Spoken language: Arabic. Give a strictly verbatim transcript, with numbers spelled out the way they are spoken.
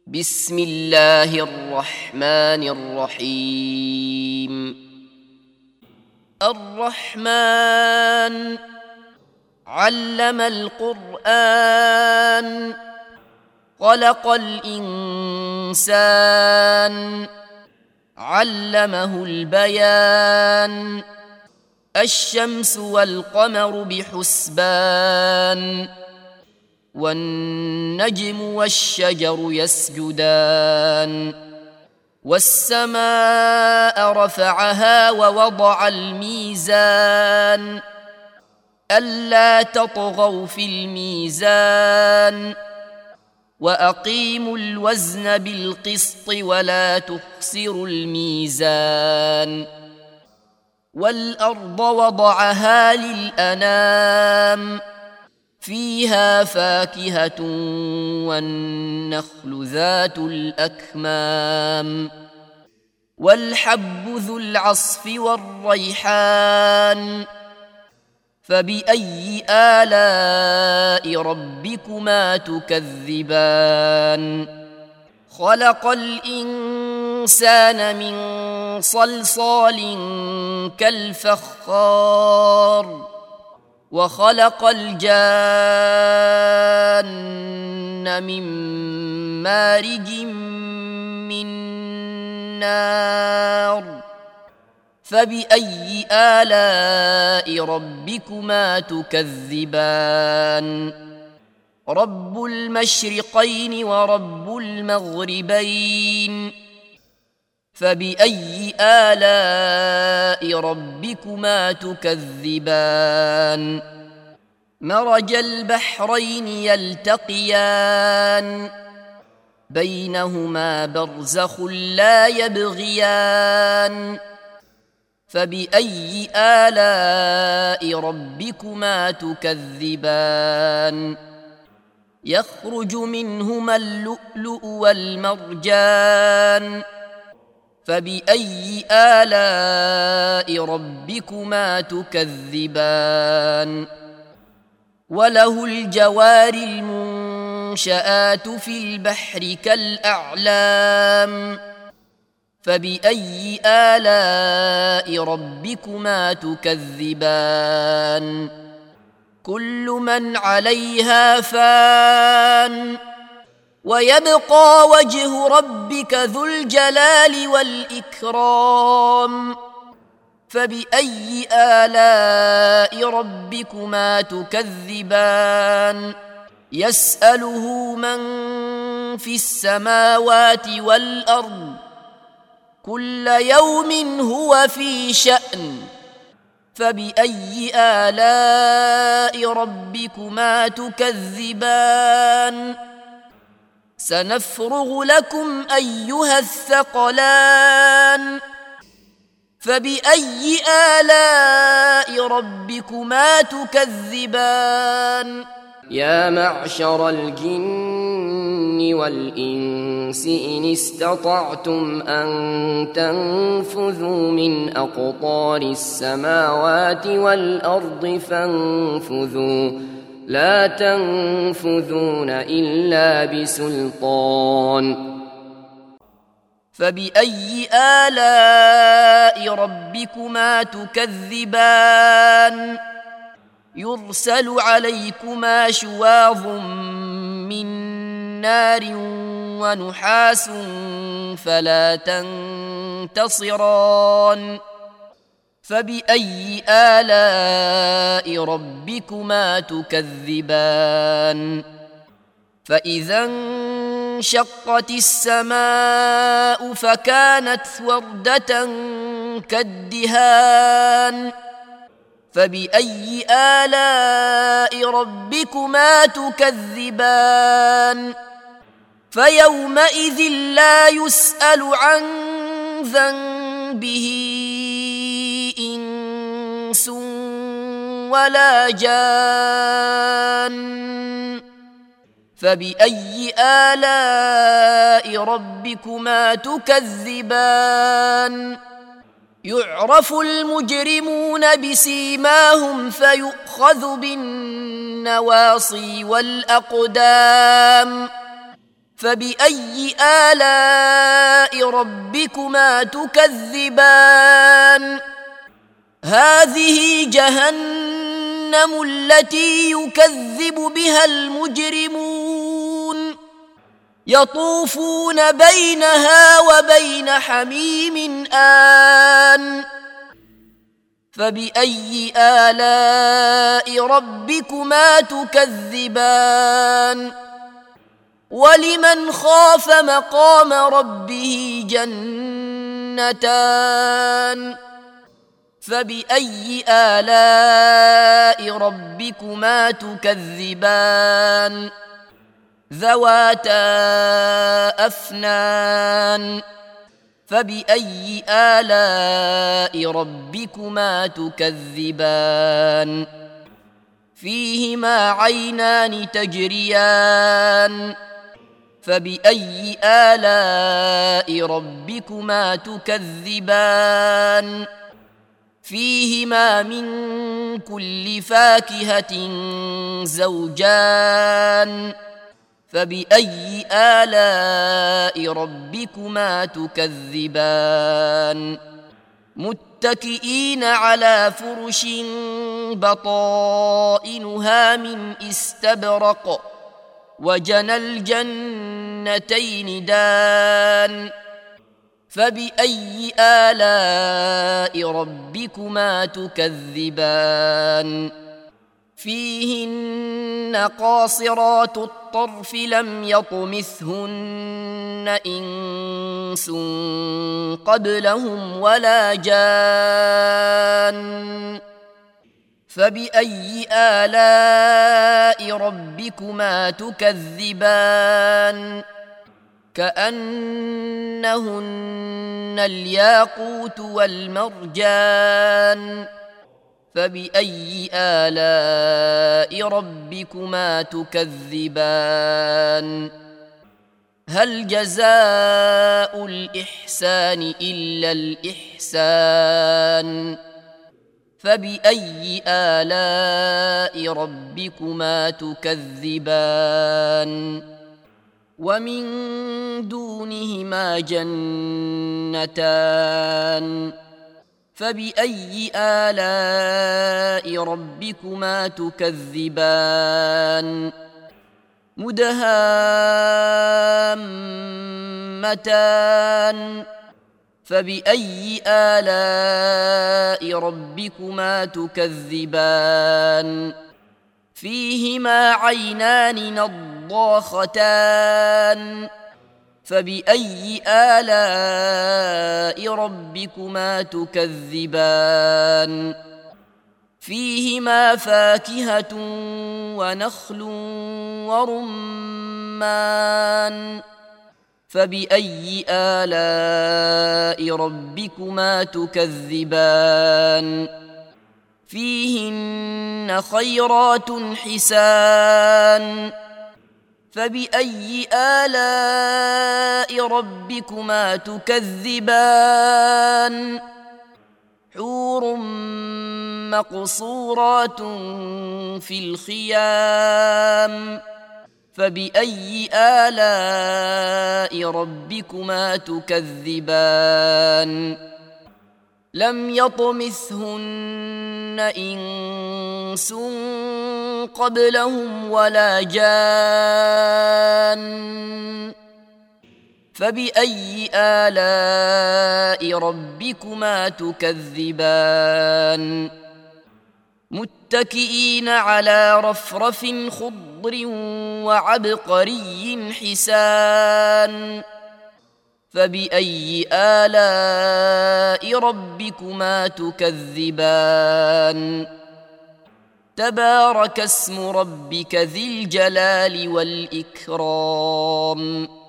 بسم الله الرحمن الرحيم. الرحمن علم القرآن، خلق الإنسان، علمه البيان. الشمس والقمر بحسبان، والنجم والشجر يسجدان. والسماء رفعها ووضع الميزان، ألا تطغوا في الميزان، وأقيموا الوزن بالقسط ولا تخسروا الميزان. والأرض وضعها للأنام، فيها فاكهة والنخل ذات الأكمام، والحب ذو العصف والريحان. فبأي آلاء ربكما تكذبان؟ خلق الإنسان من صلصال كالفخار، وخلق الجان من مارج من نار. فبأي آلاء ربكما تكذبان؟ رب المشرقين ورب المغربين. فبأي آلاء ربكما تكذبان؟ مرج البحرين يلتقيان، بينهما برزخ لا يبغيان. فبأي آلاء ربكما تكذبان؟ يخرج منهما اللؤلؤ والمرجان. فبأي آلاء ربكما تكذبان؟ وله الجوار المنشآت في البحر كالأعلام. فبأي آلاء ربكما تكذبان؟ كل من عليها فان، ويبقى وجه ربك ذو الجلال والإكرام. فبأي آلاء ربكما تكذبان؟ يسأله من في السماوات والأرض، كل يوم هو في شأن. فبأي آلاء ربكما تكذبان؟ سنفرغ لكم أيها الثقلان. فبأي آلاء ربكما تكذبان؟ يا معشر الجن والإنس إن استطعتم أن تنفذوا من أقطار السماوات والأرض فانفذوا، لا تنفذون إلا بسلطان. فبأي آلاء ربكما تكذبان؟ يرسل عليكما شواظ من نار ونحاس فلا تنتصران. فبأي آلاء ربكما تكذبان؟ فإذا انشقت السماء فكانت وردة كالدهان. فبأي آلاء ربكما تكذبان؟ فيومئذ لا يسأل عن ذنبه إنس ولا جان. فبأي آلاء ربكما تكذبان؟ يعرف المجرمون بسيماهم فيؤخذ بالنواصي والأقدام. فبأي آلاء ربكما تكذبان هذه جهنم التي يكذب بها المجرمون يطوفون بينها وبين حميم آن فبأي آلاء ربكما تكذبان ولمن خاف مقام ربه جنتان فبأي آلاء ربكما تكذبان ذواتا أفنان فبأي آلاء ربكما تكذبان فيهما عينان تجريان فبأي آلاء ربكما تكذبان فيهما من كل فاكهة زوجان فبأي آلاء ربكما تكذبان متكئين على فرش بطائنها من استبرق وجنى الجنتين دان فبأي آلاء ربكما تكذبان فيهن قاصرات الطرف لم يطمثهن إنس قبلهم ولا جان فبأي آلاء ربكما تكذبان كأنهن الياقوت والمرجان فبأي آلاء ربكما تكذبان هل جزاء الإحسان إلا الإحسان فبأي آلاء ربكما تكذبان ومن دونهما جنتان فبأي آلاء ربكما تكذبان مدهامتان فبأي آلاء ربكما تكذبان فيهما عينان نضاختان فبأي آلاء ربكما تكذبان فيهما فاكهة ونخل ورمان فبأي آلاء ربكما تكذبان فيهن خيرات حسان فبأي آلاء ربكما تكذبان حور مقصورات في الخيام فبأي آلاء ربكما تكذبان لم يطمثهن إنس قبلهم ولا جان فبأي آلاء ربكما تكذبان متكئين على رفرف خضر وعبقري حسان فبأي آلاء ربكما تكذبان تبارك اسم ربك ذي الجلال والإكرام